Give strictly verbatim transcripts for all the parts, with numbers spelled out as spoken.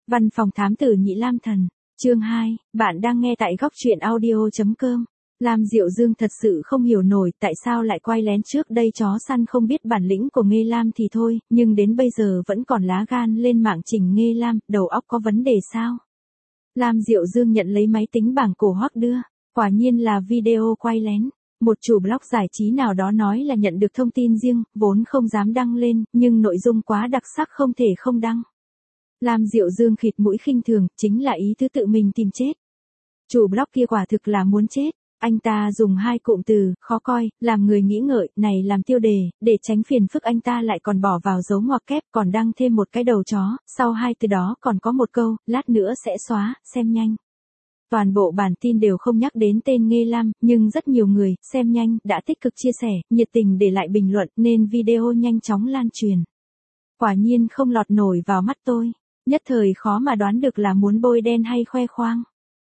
Văn phòng thám tử Nhị Lam Thần, chương hai, bạn đang nghe tại góc truyện audio.com. Lam Diệu Dương thật sự không hiểu nổi tại sao lại quay lén trước đây chó săn không biết bản lĩnh của Nghê Lam thì thôi, nhưng đến bây giờ vẫn còn lá gan lên mạng chỉnh Nghê Lam, đầu óc có vấn đề sao? Lam Diệu Dương nhận lấy máy tính bảng cổ Hoắc đưa, quả nhiên là video quay lén. Một chủ blog giải trí nào đó nói là nhận được thông tin riêng, vốn không dám đăng lên, nhưng nội dung quá đặc sắc không thể không đăng. Lam Diệu Dương khịt mũi khinh thường, chính là ý thứ tự mình tìm chết. Chủ blog kia quả thực là muốn chết, anh ta dùng hai cụm từ, khó coi, làm người nghĩ ngợi, này làm tiêu đề, để tránh phiền phức anh ta lại còn bỏ vào dấu ngoặc kép, còn đăng thêm một cái đầu chó, sau hai từ đó còn có một câu, lát nữa sẽ xóa, xem nhanh. Toàn bộ bản tin đều không nhắc đến tên Nghê Lam, nhưng rất nhiều người, xem nhanh, đã tích cực chia sẻ, nhiệt tình để lại bình luận, nên video nhanh chóng lan truyền. Quả nhiên không lọt nổi vào mắt tôi, nhất thời khó mà đoán được là muốn bôi đen hay khoe khoang.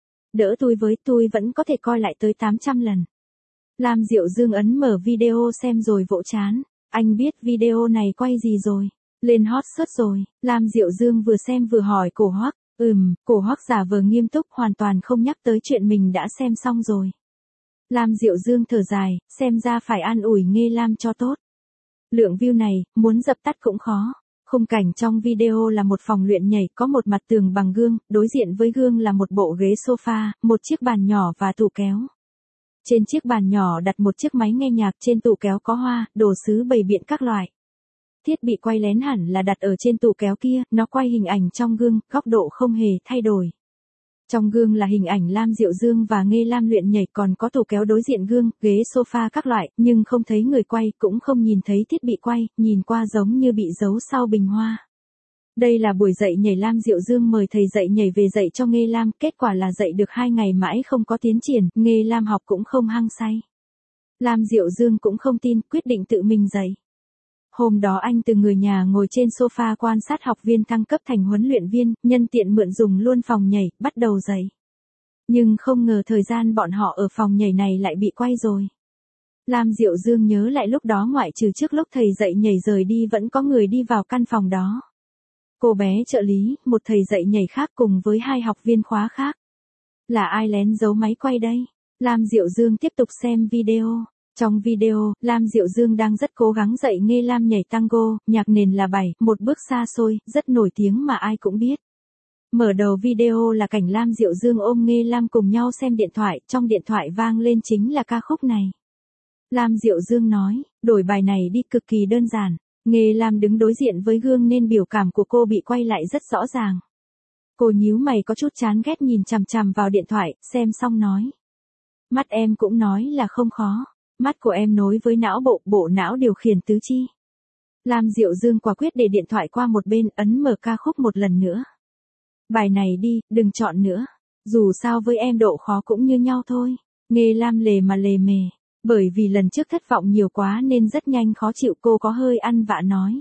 Đỡ tôi với tôi vẫn có thể coi lại tới tám trăm lần. Lam Diệu Dương ấn mở video xem rồi vỗ chán, anh biết video này quay gì rồi, lên hot search rồi. Lam Diệu Dương vừa xem vừa hỏi cổ Hoắc. Ừm, cổ Hoắc giả vờ nghiêm túc hoàn toàn không nhắc tới chuyện mình đã xem xong rồi. Lam Diệu Dương thở dài, xem ra phải an ủi Nghê Lam cho tốt. Lượng view này, muốn dập tắt cũng khó. Khung cảnh trong video là một phòng luyện nhảy có một mặt tường bằng gương, đối diện với gương là một bộ ghế sofa, một chiếc bàn nhỏ và tủ kéo. Trên chiếc bàn nhỏ đặt một chiếc máy nghe nhạc, trên tủ kéo có hoa, đồ sứ bày biện các loại. Thiết bị quay lén hẳn là đặt ở trên tủ kéo kia, nó quay hình ảnh trong gương, góc độ không hề thay đổi. Trong gương là hình ảnh Lam Diệu Dương và Nghê Lam luyện nhảy, còn có tủ kéo đối diện gương, ghế sofa các loại, nhưng không thấy người quay, cũng không nhìn thấy thiết bị quay, nhìn qua giống như bị giấu sau bình hoa. Đây là buổi dạy nhảy Lam Diệu Dương mời thầy dạy nhảy về dạy cho Nghê Lam, kết quả là dạy được hai ngày mãi không có tiến triển, Nghê Lam học cũng không hăng say. Lam Diệu Dương cũng không tin, quyết định tự mình dạy. Hôm đó anh từ người nhà ngồi trên sofa quan sát học viên thăng cấp thành huấn luyện viên, nhân tiện mượn dùng luôn phòng nhảy, bắt đầu dạy. Nhưng không ngờ thời gian bọn họ ở phòng nhảy này lại bị quay rồi. Lam Diệu Dương nhớ lại lúc đó ngoại trừ trước lúc thầy dạy nhảy rời đi vẫn có người đi vào căn phòng đó. Cô bé trợ lý, một thầy dạy nhảy khác cùng với hai học viên khóa khác. Là ai lén giấu máy quay đây? Lam Diệu Dương tiếp tục xem video. Trong video, Lam Diệu Dương đang rất cố gắng dạy Nghê Lam nhảy tango, nhạc nền là bảy, một bước xa xôi, rất nổi tiếng mà ai cũng biết. Mở đầu video là cảnh Lam Diệu Dương ôm Nghê Lam cùng nhau xem điện thoại, trong điện thoại vang lên chính là ca khúc này. Lam Diệu Dương nói, đổi bài này đi, cực kỳ đơn giản. Nghê Lam đứng đối diện với gương nên biểu cảm của cô bị quay lại rất rõ ràng. Cô nhíu mày có chút chán ghét nhìn chằm chằm vào điện thoại, xem xong nói. Mắt em cũng nói là không khó. Mắt của em nối với não bộ, bộ não điều khiển tứ chi. Lam Diệu Dương quả quyết để điện thoại qua một bên, ấn mở ca khúc một lần nữa. Bài này đi, đừng chọn nữa. Dù sao với em độ khó cũng như nhau thôi. Nghê Lam lề mà lề mề. Bởi vì lần trước thất vọng nhiều quá nên rất nhanh khó chịu, cô có hơi ăn vạ nói.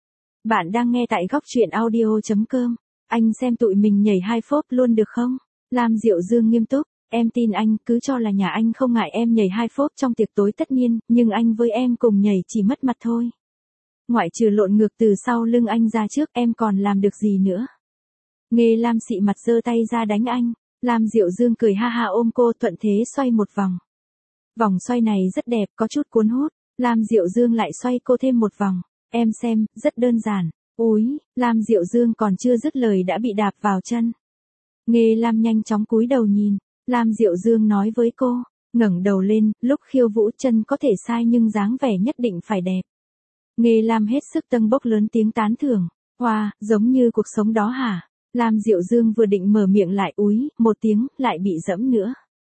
Bạn đang nghe tại góc truyện audio.com. Anh xem tụi mình nhảy hai phốp luôn được không? Lam Diệu Dương nghiêm túc. Em tin anh, cứ cho là nhà anh không ngại em nhảy hai phốp trong tiệc tối tất niên, nhưng anh với em cùng nhảy chỉ mất mặt thôi. Ngoại trừ lộn ngược từ sau lưng anh ra trước, em còn làm được gì nữa? Nghê Lam xị mặt giơ tay ra đánh anh. Lam Diệu Dương cười ha ha ôm cô, thuận thế xoay một vòng. Vòng xoay này rất đẹp, có chút cuốn hút. Lam Diệu Dương lại xoay cô thêm một vòng. Em xem, rất đơn giản. Úi, Lam Diệu Dương còn chưa dứt lời đã bị đạp vào chân. Nghê Lam nhanh chóng cúi đầu nhìn. Lam Diệu Dương nói với cô, ngẩng đầu lên, lúc khiêu vũ chân có thể sai nhưng dáng vẻ nhất định phải đẹp. Nghê Lam hết sức tâng bốc lớn tiếng tán thưởng, wow, giống như cuộc sống đó hả? Lam Diệu Dương vừa định mở miệng lại úi, một tiếng, lại bị dẫm nữa.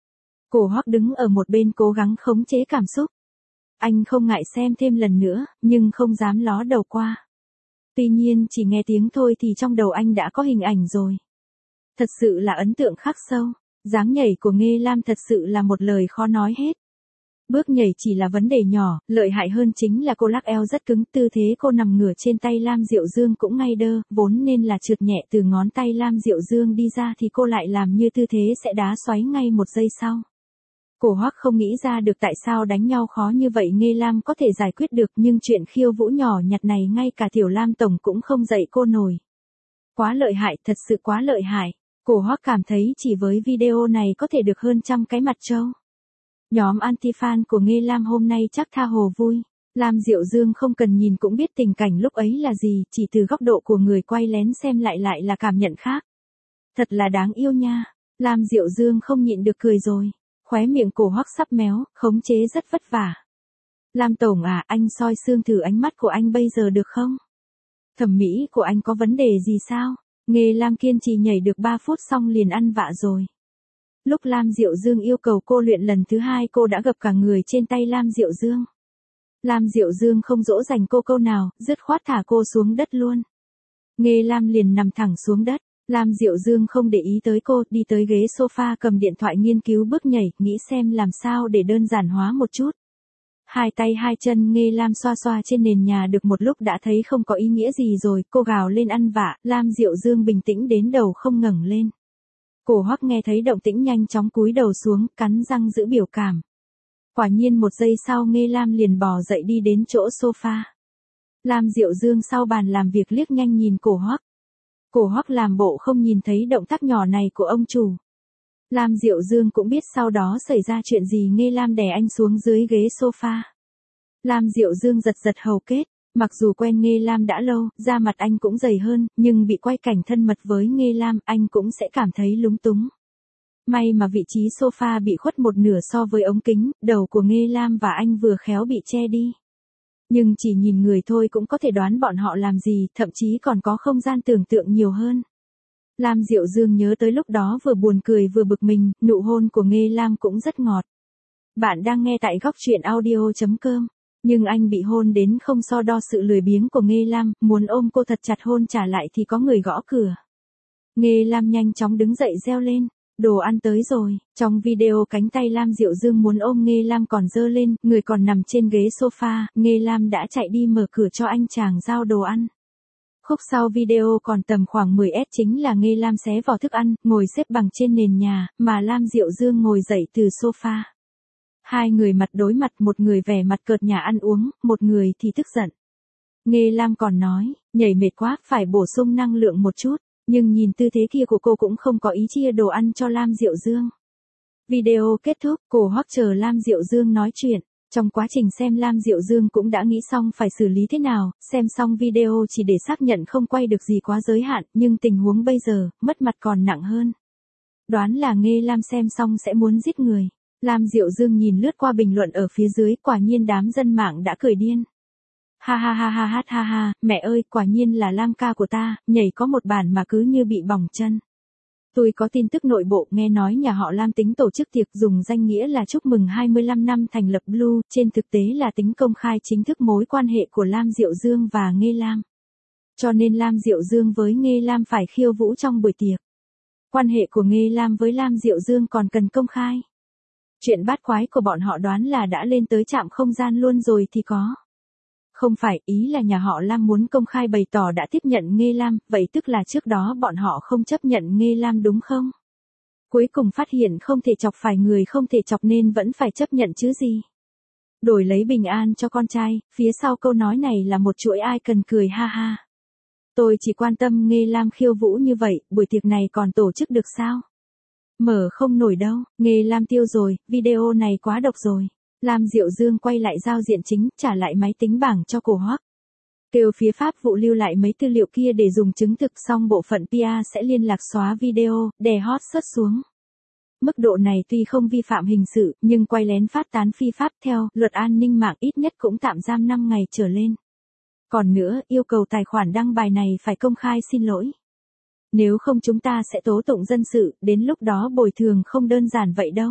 Cổ Hoắc đứng ở một bên cố gắng khống chế cảm xúc. Anh không ngại xem thêm lần nữa, nhưng không dám ló đầu qua. Tuy nhiên chỉ nghe tiếng thôi thì trong đầu anh đã có hình ảnh rồi. Thật sự là ấn tượng khắc sâu. Dáng nhảy của Nghê Lam thật sự là một lời khó nói hết. Bước nhảy chỉ là vấn đề nhỏ, lợi hại hơn chính là cô lắc eo rất cứng, tư thế cô nằm ngửa trên tay Lam Diệu Dương cũng ngay đơ, vốn nên là trượt nhẹ từ ngón tay Lam Diệu Dương đi ra thì cô lại làm như tư thế sẽ đá xoáy ngay một giây sau. Cổ Hoắc không nghĩ ra được tại sao đánh nhau khó như vậy Nghê Lam có thể giải quyết được, nhưng chuyện khiêu vũ nhỏ nhặt này ngay cả Tiểu Lam tổng cũng không dạy cô nổi. Quá lợi hại, thật sự quá lợi hại. Cổ Hoắc cảm thấy chỉ với video này có thể được hơn trăm cái mặt trâu. Nhóm anti-fan của Nghê Lam hôm nay chắc tha hồ vui. Lam Diệu Dương không cần nhìn cũng biết tình cảnh lúc ấy là gì, chỉ từ góc độ của người quay lén xem lại lại là cảm nhận khác. Thật là đáng yêu nha. Lam Diệu Dương không nhịn được cười rồi. Khóe miệng Cổ Hoắc sắp méo, khống chế rất vất vả. Lam tổng à, anh soi xương thử ánh mắt của anh bây giờ được không? Thẩm mỹ của anh có vấn đề gì sao? Nghê Lam kiên trì nhảy được ba phút xong liền ăn vạ rồi. Lúc Lam Diệu Dương yêu cầu cô luyện lần thứ hai cô đã gập cả người trên tay Lam Diệu Dương. Lam Diệu Dương không dỗ dành cô câu nào, dứt khoát thả cô xuống đất luôn. Nghê Lam liền nằm thẳng xuống đất. Lam Diệu Dương không để ý tới cô, đi tới ghế sofa cầm điện thoại nghiên cứu bước nhảy, nghĩ xem làm sao để đơn giản hóa một chút. Hai tay hai chân Nghê Lam xoa xoa trên nền nhà được một lúc đã thấy không có ý nghĩa gì rồi, cô gào lên ăn vạ, Lam Diệu Dương bình tĩnh đến đầu không ngẩng lên. Cổ Hoắc nghe thấy động tĩnh nhanh chóng cúi đầu xuống, cắn răng giữ biểu cảm. Quả nhiên một giây sau Nghê Lam liền bò dậy đi đến chỗ sofa. Lam Diệu Dương sau bàn làm việc liếc nhanh nhìn Cổ Hoắc. Cổ Hoắc làm bộ không nhìn thấy động tác nhỏ này của ông chủ. Lam Diệu Dương cũng biết sau đó xảy ra chuyện gì. Nghê Lam đè anh xuống dưới ghế sofa. Lam Diệu Dương giật giật hầu kết, mặc dù quen Nghê Lam đã lâu, da mặt anh cũng dày hơn, nhưng bị quay cảnh thân mật với Nghê Lam, anh cũng sẽ cảm thấy lúng túng. May mà vị trí sofa bị khuất một nửa so với ống kính, đầu của Nghê Lam và anh vừa khéo bị che đi. Nhưng chỉ nhìn người thôi cũng có thể đoán bọn họ làm gì, thậm chí còn có không gian tưởng tượng nhiều hơn. Lam Diệu Dương nhớ tới lúc đó vừa buồn cười vừa bực mình, nụ hôn của Nghê Lam cũng rất ngọt. Bạn đang nghe tại góc truyện audio chấm com. Nhưng anh bị hôn đến không so đo sự lười biếng của Nghê Lam, muốn ôm cô thật chặt hôn trả lại thì có người gõ cửa. Nghê Lam nhanh chóng đứng dậy reo lên, đồ ăn tới rồi. Trong video cánh tay Lam Diệu Dương muốn ôm Nghê Lam còn giơ lên, người còn nằm trên ghế sofa, Nghê Lam đã chạy đi mở cửa cho anh chàng giao đồ ăn. Khúc sau video còn tầm khoảng mười phút chính là Nghê Lam xé vỏ thức ăn, ngồi xếp bằng trên nền nhà, mà Lam Diệu Dương ngồi dậy từ sofa. Hai người mặt đối mặt, một người vẻ mặt cợt nhả ăn uống, một người thì tức giận. Nghê Lam còn nói, nhảy mệt quá, phải bổ sung năng lượng một chút, nhưng nhìn tư thế kia của cô cũng không có ý chia đồ ăn cho Lam Diệu Dương. Video kết thúc, Cổ Hoắc chờ Lam Diệu Dương nói chuyện. Trong quá trình xem Lam Diệu Dương cũng đã nghĩ xong phải xử lý thế nào, xem xong video chỉ để xác nhận không quay được gì quá giới hạn, nhưng tình huống bây giờ, mất mặt còn nặng hơn. Đoán là Nghê Lam xem xong sẽ muốn giết người. Lam Diệu Dương nhìn lướt qua bình luận ở phía dưới, quả nhiên đám dân mạng đã cười điên. Ha ha ha ha ha ha ha, mẹ ơi, quả nhiên là Lam ca của ta, nhảy có một bản mà cứ như bị bỏng chân. Tôi có tin tức nội bộ, nghe nói nhà họ Lam tính tổ chức tiệc dùng danh nghĩa là chúc mừng hai mươi lăm năm thành lập Blue, trên thực tế là tính công khai chính thức mối quan hệ của Lam Diệu Dương và Nghê Lam. Cho nên Lam Diệu Dương với Nghê Lam phải khiêu vũ trong buổi tiệc. Quan hệ của Nghê Lam với Lam Diệu Dương còn cần công khai. Chuyện bát quái của bọn họ đoán là đã lên tới trạm không gian luôn rồi thì có. Không phải, ý là nhà họ Lam muốn công khai bày tỏ đã tiếp nhận Nghê Lam, vậy tức là trước đó bọn họ không chấp nhận Nghê Lam đúng không? Cuối cùng phát hiện không thể chọc phải người không thể chọc nên vẫn phải chấp nhận chứ gì. Đổi lấy bình an cho con trai, phía sau câu nói này là một chuỗi ai cần cười ha ha. Tôi chỉ quan tâm Nghê Lam khiêu vũ như vậy, buổi tiệc này còn tổ chức được sao? Mở không nổi đâu, Nghê Lam tiêu rồi, video này quá độc rồi. Lam Diệu Dương quay lại giao diện chính, trả lại máy tính bảng cho Cổ Hoắc. Kêu phía Pháp vụ lưu lại mấy tư liệu kia để dùng chứng thực, xong bộ phận pê e sẽ liên lạc xóa video, đè hot search xuống. Mức độ này tuy không vi phạm hình sự, nhưng quay lén phát tán phi pháp theo luật an ninh mạng ít nhất cũng tạm giam năm ngày trở lên. Còn nữa, yêu cầu tài khoản đăng bài này phải công khai xin lỗi. Nếu không chúng ta sẽ tố tụng dân sự, đến lúc đó bồi thường không đơn giản vậy đâu.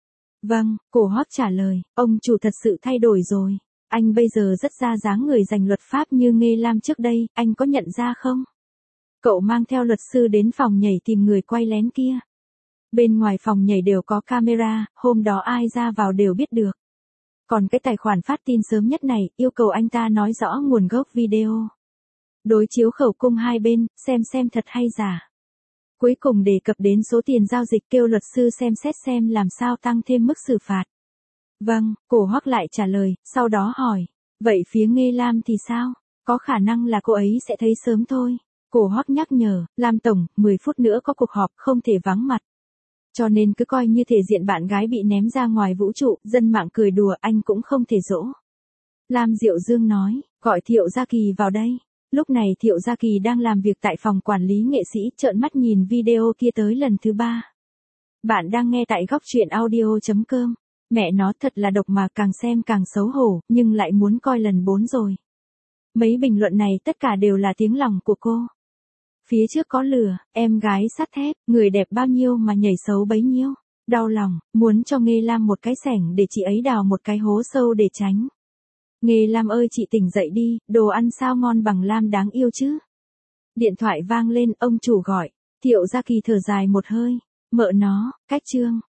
Vâng, Cổ Hoắc trả lời, ông chủ thật sự thay đổi rồi. Anh bây giờ rất ra dáng người giành luật pháp như Nghê Lam trước đây, anh có nhận ra không? Cậu mang theo luật sư đến phòng nhảy tìm người quay lén kia. Bên ngoài phòng nhảy đều có camera, hôm đó ai ra vào đều biết được. Còn cái tài khoản phát tin sớm nhất này, yêu cầu anh ta nói rõ nguồn gốc video. Đối chiếu khẩu cung hai bên, xem xem thật hay giả. Cuối cùng đề cập đến số tiền giao dịch, kêu luật sư xem xét xem làm sao tăng thêm mức xử phạt. Vâng, Cổ Hoắc lại trả lời, sau đó hỏi, vậy phía Nghê Lam thì sao? Có khả năng là cô ấy sẽ thấy sớm thôi. Cổ Hoắc nhắc nhở, Lam Tổng, mười phút nữa có cuộc họp không thể vắng mặt. Cho nên cứ coi như thể diện bạn gái bị ném ra ngoài vũ trụ, dân mạng cười đùa anh cũng không thể dỗ. Lam Diệu Dương nói, gọi Thiệu Gia Kỳ vào đây. Lúc này Thiệu Gia Kỳ đang làm việc tại phòng quản lý nghệ sĩ, trợn mắt nhìn video kia tới lần thứ ba. Bạn đang nghe tại góc truyện audio chấm com. Mẹ nó thật là độc mà, càng xem càng xấu hổ, nhưng lại muốn coi lần bốn rồi. Mấy bình luận này tất cả đều là tiếng lòng của cô. Phía trước có lửa, em gái sắt thép, người đẹp bao nhiêu mà nhảy xấu bấy nhiêu. Đau lòng, muốn cho Nghê Lam một cái xẻng để chị ấy đào một cái hố sâu để tránh. Nghê Lam ơi chị tỉnh dậy đi, đồ ăn sao ngon bằng Lam đáng yêu chứ. Điện thoại vang lên, ông chủ gọi. Thiệu Gia Kỳ thở dài một hơi. Mợ nó, cách chương.